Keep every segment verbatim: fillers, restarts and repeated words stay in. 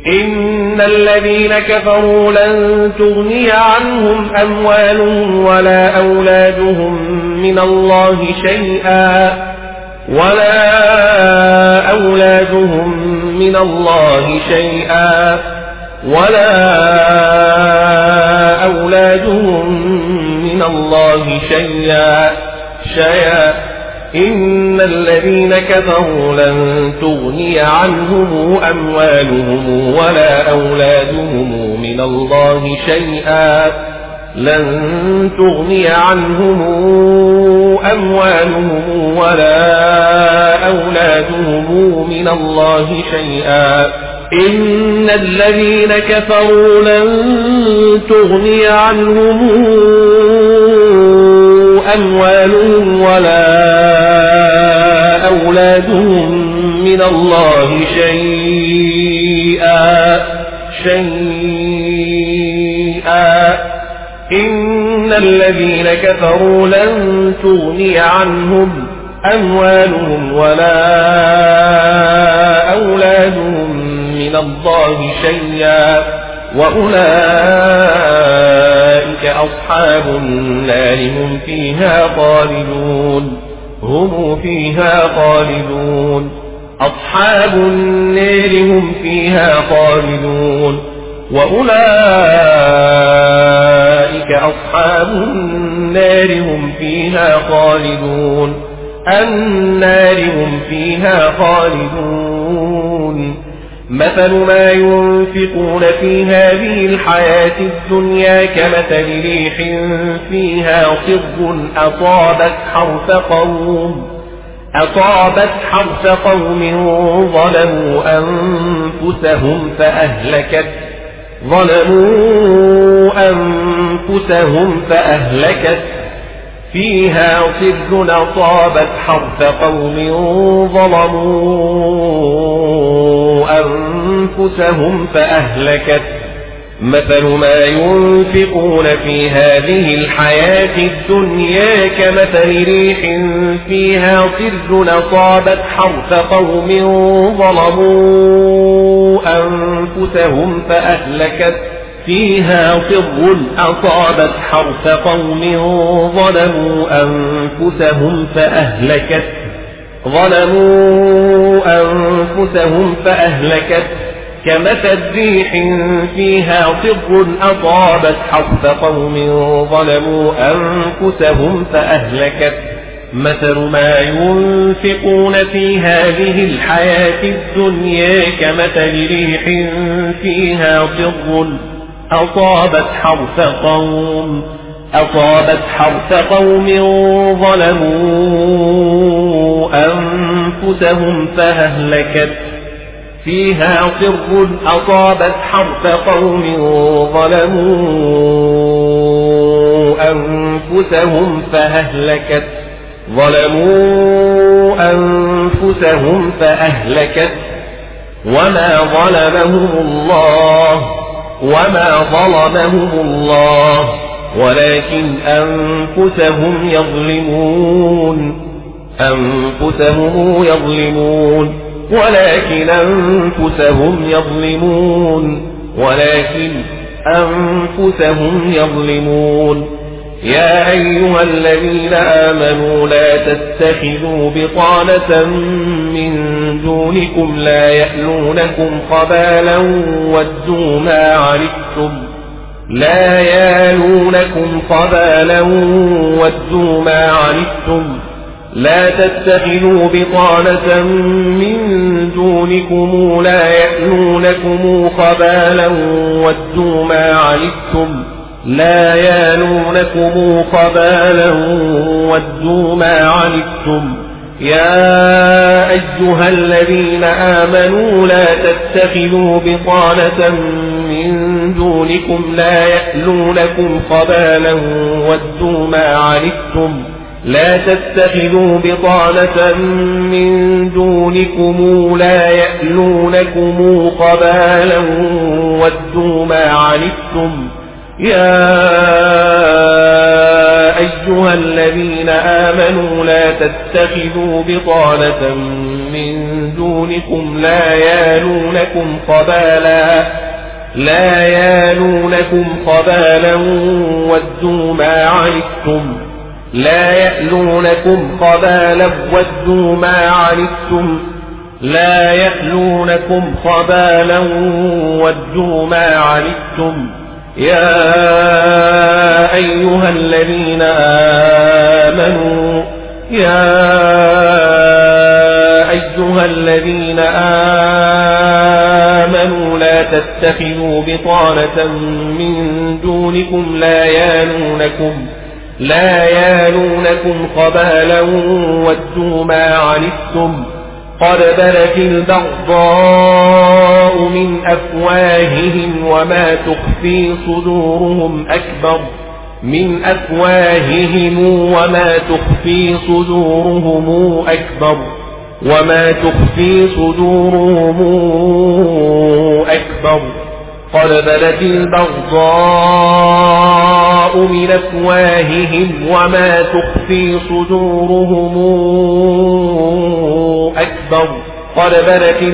إن الذين كفروا لن تغني عنهم أموالهم ولا أولادهم من الله شيئا ولا أولادهم من الله شيئا ولا أولادهم من الله شيئا شيئا إن الذين كفروا لن تغني عنهم أموالهم ولا أولادهم من الله شيئا لن تغني عنهم أموالهم ولا أولادهم من الله شيئا إن الذين كفروا لن تغني عنهم أموالهم ولا أولادهم من الله شيئا شيئا إن الذين كفروا لن تغني عنهم أموالهم ولا أولادهم من الله شيئا وأولئك أصحاب النار هم فيها خالدون هم فيها خالدون أصحاب النار هم فيها خالدون وأولئك أصحاب النار هم فيها خالدون النار هم فيها خالدون مثل ما ينفقون في هذه الحياة الدنيا كمثل ريح فيها صر أصابت حرث قوم أصابت حرث قوم ظلموا أنفسهم فأهلكت ظلموا أنفسهم فأهلكت فيها صر أصابت حرث قوم ظلموا أنفسهم فأهلكت مثل ما ينفقون في هذه الحياة الدنيا كمثل ريح فيها صر أصابت حرث قوم ظلموا أنفسهم فأهلكت فيها صر أصابت حرث قوم ظلموا أنفسهم فأهلكت ظلموا أنفسهم فأهلكت كمثل ريح فيها صر أصابت حرث قوم ظلموا أنفسهم فأهلكت مثل ما ينفقون في هذه الحياة الدنيا كمثل ريح فيها صر أصابت حرث قوم أصابت حرث قوم ظلموا أنفسهم فأهلكت فيها صر أصابت حرث قوم ظلموا أنفسهم فأهلكت ظلموا أنفسهم فأهلكت وما ظلمهم الله وما ظلمهم الله ولكن أنفسهم يظلمون أنفسهم يظلمون ولكن أنفسهم يظلمون ولكن أنفسهم يظلمون يا أيها الذين آمنوا لا تتخذوا بطانة من دونكم لا يألونكم خبالا ودوا ما عنتم لا يألونكم خبالا ودوا ما عنتم لا تتخذوا بطانة من دونكم لا يألونكم خبالا ودوا ما عنتم لا يألونكم خبالا ودوا ما عنتم يا أيها الذين آمنوا لا تتخذوا بطانة من دونكم لا يألونكم خبالا ودوا ما عنتم لا تتخذوا بطانة من دونكم لا يألونكم خبالا ودوا ما عنتم يا أيها الذين آمنوا لا تتخذوا بطانة من دونكم لا يالونكم خبالا لا يالونكم خبالا ودوا ما عنتم لا يألونكم خبالا ودوا ما عنتم لا يألونكم خبالا ودوا ما عنتم يا أيها الذين آمنوا يا أيها الذين آمنوا لا تتخذوا بطانة من دونكم لا يالونكم لا يالونكم خبالا ودوا ما عنتم قد بدت البغضاء من أفواههم وما تخفي صدورهم أكبر من أفواههم وما تخفي صدورهم أكبر وما تخفي صدورهم أكبر قد بدت البغضاء من أفواههم وما تخفي صدورهم أكبر قد بدت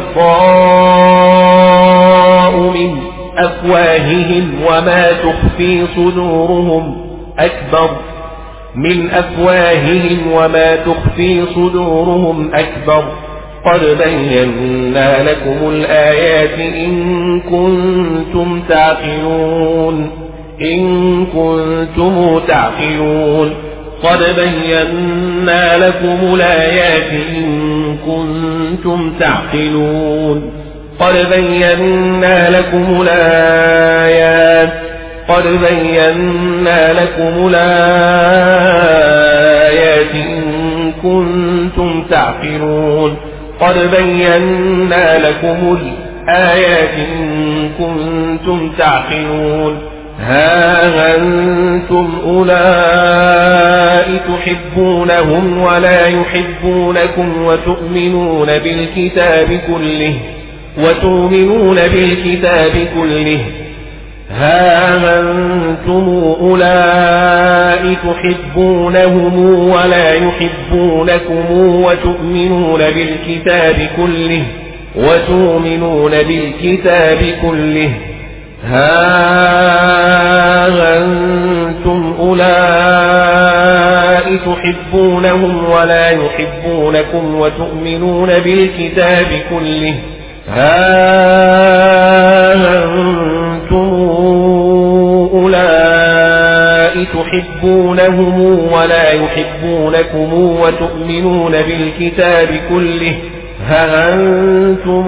البغضاء من أفواههم وما تخفي صدورهم أكبر من أفواههم وما تخفي صدورهم أكبر قد بينا لكم الآيات إن كنتم تعقلون إن كنتم تعقلون قد بينا لكم الآيات إن كنتم تعقلون قد بينا لكم الآيات قد بينا لكم الآيات إن كنتم تعقلون قد بينا لكم الآيات إن كنتم تعقلون ها أنتم أولئك تحبونهم ولا يحبونكم وتؤمنون بالكتاب كله وتؤمنون بالكتاب كله ها أنتم أولئك تحبونهم ولا يحبونكم وتؤمنون بالكتاب كله وتؤمنون بالكتاب كله ها أنتم أولئك تحبونهم ولا يحبونكم وتؤمنون بالكتاب كله ها أنتم أولئك تحبونهم ولا يحبونكم وتؤمنون بالكتاب كله ها أنتم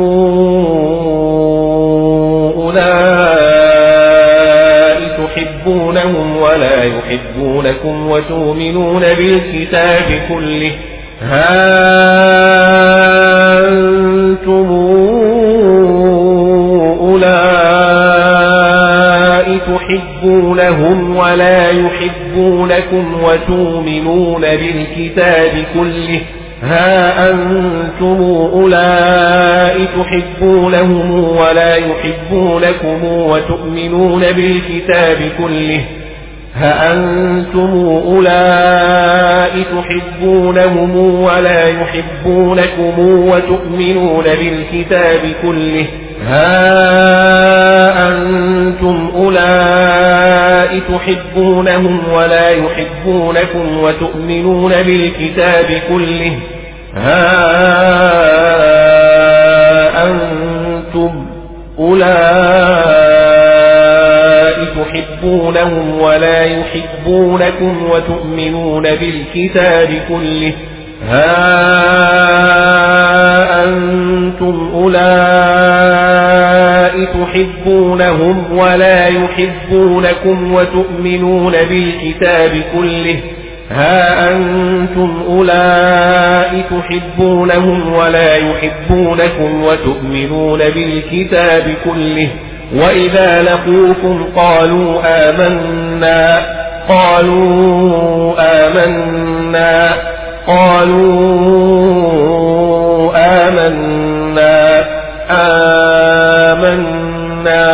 أولئك تحبونهم ولا يحبونكم وتؤمنون بالكتاب كله ها أنتم أولئك تحبونهم ولا يحبونكم وتؤمنون بالكتاب كله ها أنتم أولئك تحبونهم ولا يحبونكم وتؤمنون بالكتاب كله ها أنتم أولئك تحبونهم ولا يحبونكم وتؤمنون بالكتاب كله ها أنتم أولئك تحبونهم ولا يحبونكم وتؤمنون بالكتاب كله ها أنتم أولئك تحبونهم ولا يحبونكم وتؤمنون بالكتاب كله ها أنتم أولئك تحبونهم ولا يحبونكم وتؤمنون بالكتاب كله ها أنتم أولئك تحبونهم ولا يحبونكم وتؤمنون بالكتاب كله وإذا لقوكم قالوا آمنا قالوا آمنا قالوا آمنا آمنا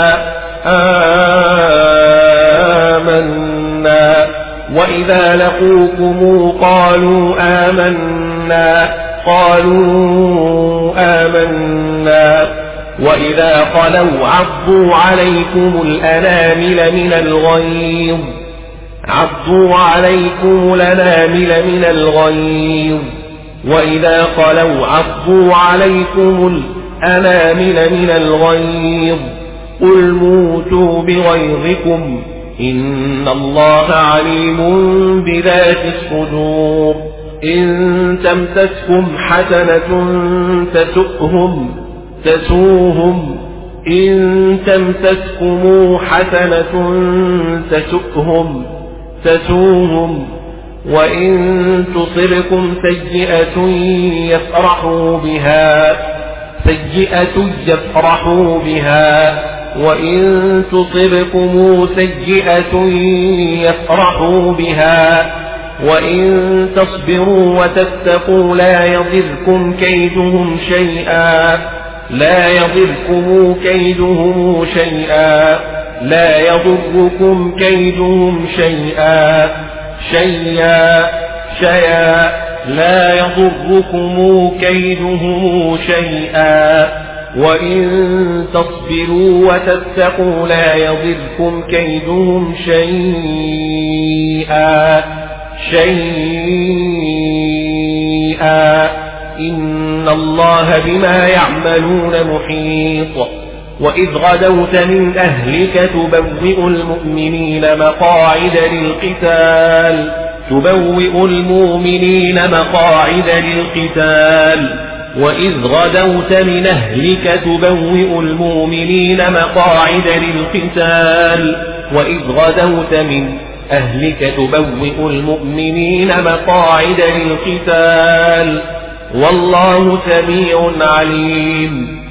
آمنا وإذا لقوكم قالوا آمنا قالوا آمنا وإذا خلوا عضوا عليكم الأنامل من الغيظ عضوا عليكم الأنامل من الغيظ وإذا خلوا عضوا عليكم الأنامل من الغيظ قل موتوا بغيظكم إن الله عليم بذات الصدور إن تمسسكم حسنة تسؤهم تسوهم إن تمسسكم حسنة تسؤهم تسوهم وإن تصبكم سيئة يفرحوا بها سيئة يفرحوا بها وإن تصبكم سيئة يفرحوا بها وإن تصبروا وتتقوا لا يضركم كيدهم شيئا لا يضركم كيدهم شيئا لا يضركم كيدهم شيئا شيئا شيئا لا يضركم كيدهم شيئا وإن تصبروا وتتقوا لا يضركم كيدهم شيئا شيئا إن الله بما يعملون محيط وإذ غدوت من أهلك تبوئ المؤمنين مقاعد للقتال تبوئ المؤمنين مقاعد للقتال وإذ غدوت من أهلك تبوئ المؤمنين مقاعد للقتال وإذ غدوت من أهلك تبوئ المؤمنين مقاعد للقتال والله سميع عليم